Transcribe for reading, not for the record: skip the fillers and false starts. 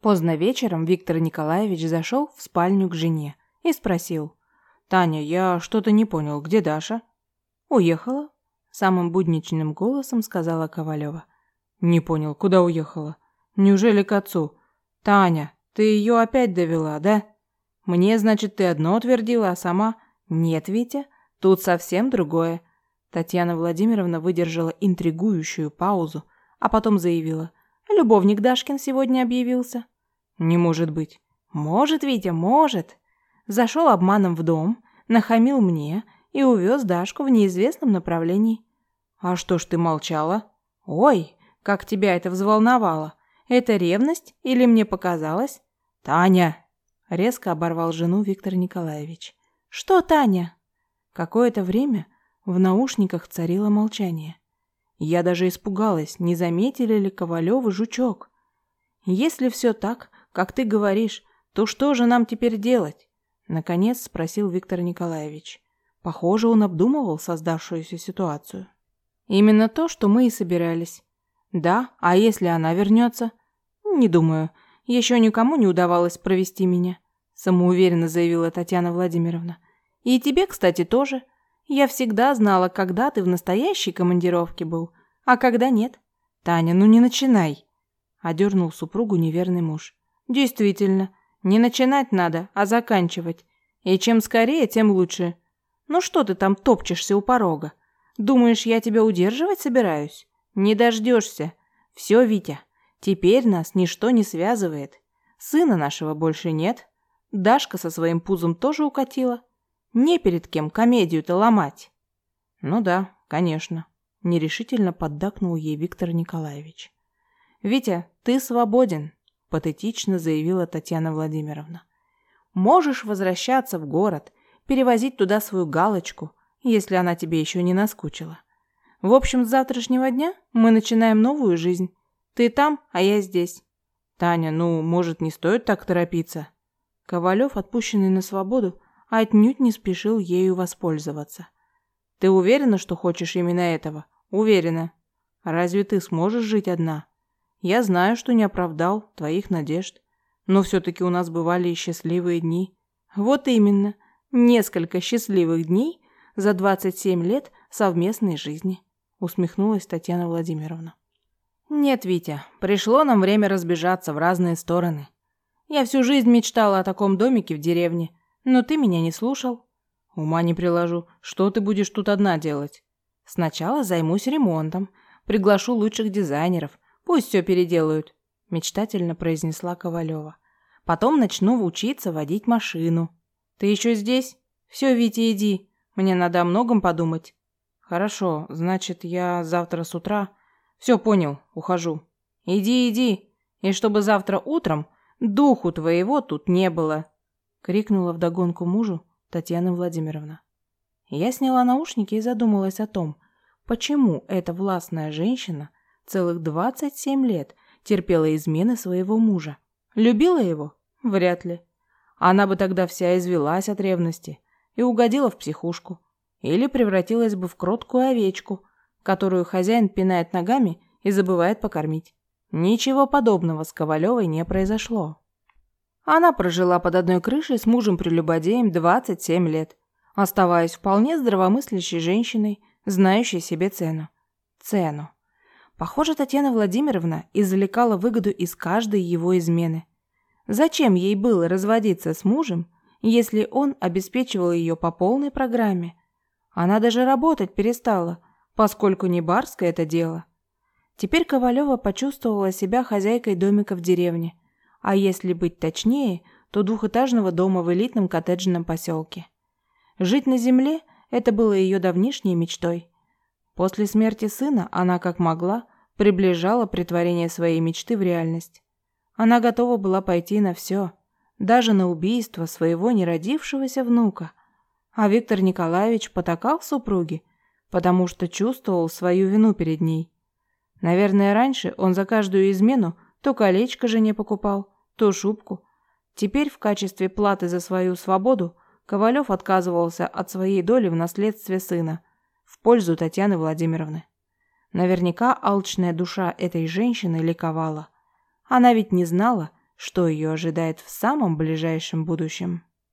Поздно вечером Виктор Николаевич зашел в спальню к жене и спросил: «Таня, я что-то не понял, где Даша?» «Уехала», — самым будничным голосом сказала Ковалева. «Не понял, куда уехала? Неужели к отцу? Таня, ты ее опять довела, да? Мне, значит, ты одно твердила, а сама...» «Нет, Витя, тут совсем другое». Татьяна Владимировна выдержала интригующую паузу, а потом заявила: «Любовник Дашкин сегодня объявился». «Не может быть». «Может, Витя, может. Зашел обманом в дом, нахамил мне и увез Дашку в неизвестном направлении». «А что ж ты молчала?» «Ой, как тебя это взволновало. Это ревность или мне показалось?» «Таня!» — резко оборвал жену Виктор Николаевич. «Что, Таня?» Какое-то время в наушниках царило молчание. Я даже испугалась, не заметили ли Ковалевы жучок. «Если все так, как ты говоришь, то что же нам теперь делать?» Наконец спросил Виктор Николаевич. Похоже, он обдумывал создавшуюся ситуацию. «Именно то, что мы и собирались». «Да, а если она вернется?» «Не думаю. Еще никому не удавалось провести меня», самоуверенно заявила Татьяна Владимировна. «И тебе, кстати, тоже. Я всегда знала, когда ты в настоящей командировке был, а когда нет». «Таня, ну не начинай», одернул супругу неверный муж. «Действительно, не начинать надо, а заканчивать. И чем скорее, тем лучше. Ну что ты там топчешься у порога? Думаешь, я тебя удерживать собираюсь? Не дождешься. Все, Витя, теперь нас ничто не связывает. Сына нашего больше нет. Дашка со своим пузом тоже укатила. Не перед кем комедию-то ломать». «Ну да, конечно», — нерешительно поддакнул ей Виктор Николаевич. «Витя, ты свободен», — патетично заявила Татьяна Владимировна. «Можешь возвращаться в город, перевозить туда свою Галочку, если она тебе еще не наскучила. В общем, с завтрашнего дня мы начинаем новую жизнь. Ты там, а я здесь». «Таня, ну, может, не стоит так торопиться?» Ковалев, отпущенный на свободу, отнюдь не спешил ею воспользоваться. «Ты уверена, что хочешь именно этого?» «Уверена. Разве ты сможешь жить одна? Я знаю, что не оправдал твоих надежд, но все-таки у нас бывали и счастливые дни». «Вот именно. Несколько счастливых дней за 27 лет совместной жизни», усмехнулась Татьяна Владимировна. «Нет, Витя, пришло нам время разбежаться в разные стороны. Я всю жизнь мечтала о таком домике в деревне, но ты меня не слушал». «Ума не приложу. Что ты будешь тут одна делать?» «Сначала займусь ремонтом, приглашу лучших дизайнеров, пусть все переделают», мечтательно произнесла Ковалева. «Потом начну учиться водить машину». «Ты еще здесь? Все, Витя, иди. Мне надо о многом подумать». «Хорошо, значит, я завтра с утра...» «Все, понял, ухожу». «Иди, иди, и чтобы завтра утром духу твоего тут не было», крикнула вдогонку мужу Татьяна Владимировна. Я сняла наушники и задумалась о том, почему эта властная женщина целых 27 лет терпела измены своего мужа. Любила его? Вряд ли. Она бы тогда вся извелась от ревности и угодила в психушку. Или превратилась бы в кроткую овечку, которую хозяин пинает ногами и забывает покормить. Ничего подобного с Ковалевой не произошло. Она прожила под одной крышей с мужем-прелюбодеем 27 лет, оставаясь вполне здравомыслящей женщиной, знающей себе цену. Цену. Похоже, Татьяна Владимировна извлекала выгоду из каждой его измены. Зачем ей было разводиться с мужем, если он обеспечивал ее по полной программе? Она даже работать перестала, поскольку не барское это дело. Теперь Ковалева почувствовала себя хозяйкой домика в деревне, а если быть точнее, то двухэтажного дома в элитном коттеджном поселке. Жить на земле – это было ее давнишней мечтой. После смерти сына она, как могла, приближала претворение своей мечты в реальность. Она готова была пойти на все, даже на убийство своего неродившегося внука. А Виктор Николаевич потакал супруге, потому что чувствовал свою вину перед ней. Наверное, раньше он за каждую измену то колечко жене покупал, то шубку. Теперь в качестве платы за свою свободу Ковалев отказывался от своей доли в наследстве сына в пользу Татьяны Владимировны. Наверняка алчная душа этой женщины ликовала. Она ведь не знала, что ее ожидает в самом ближайшем будущем.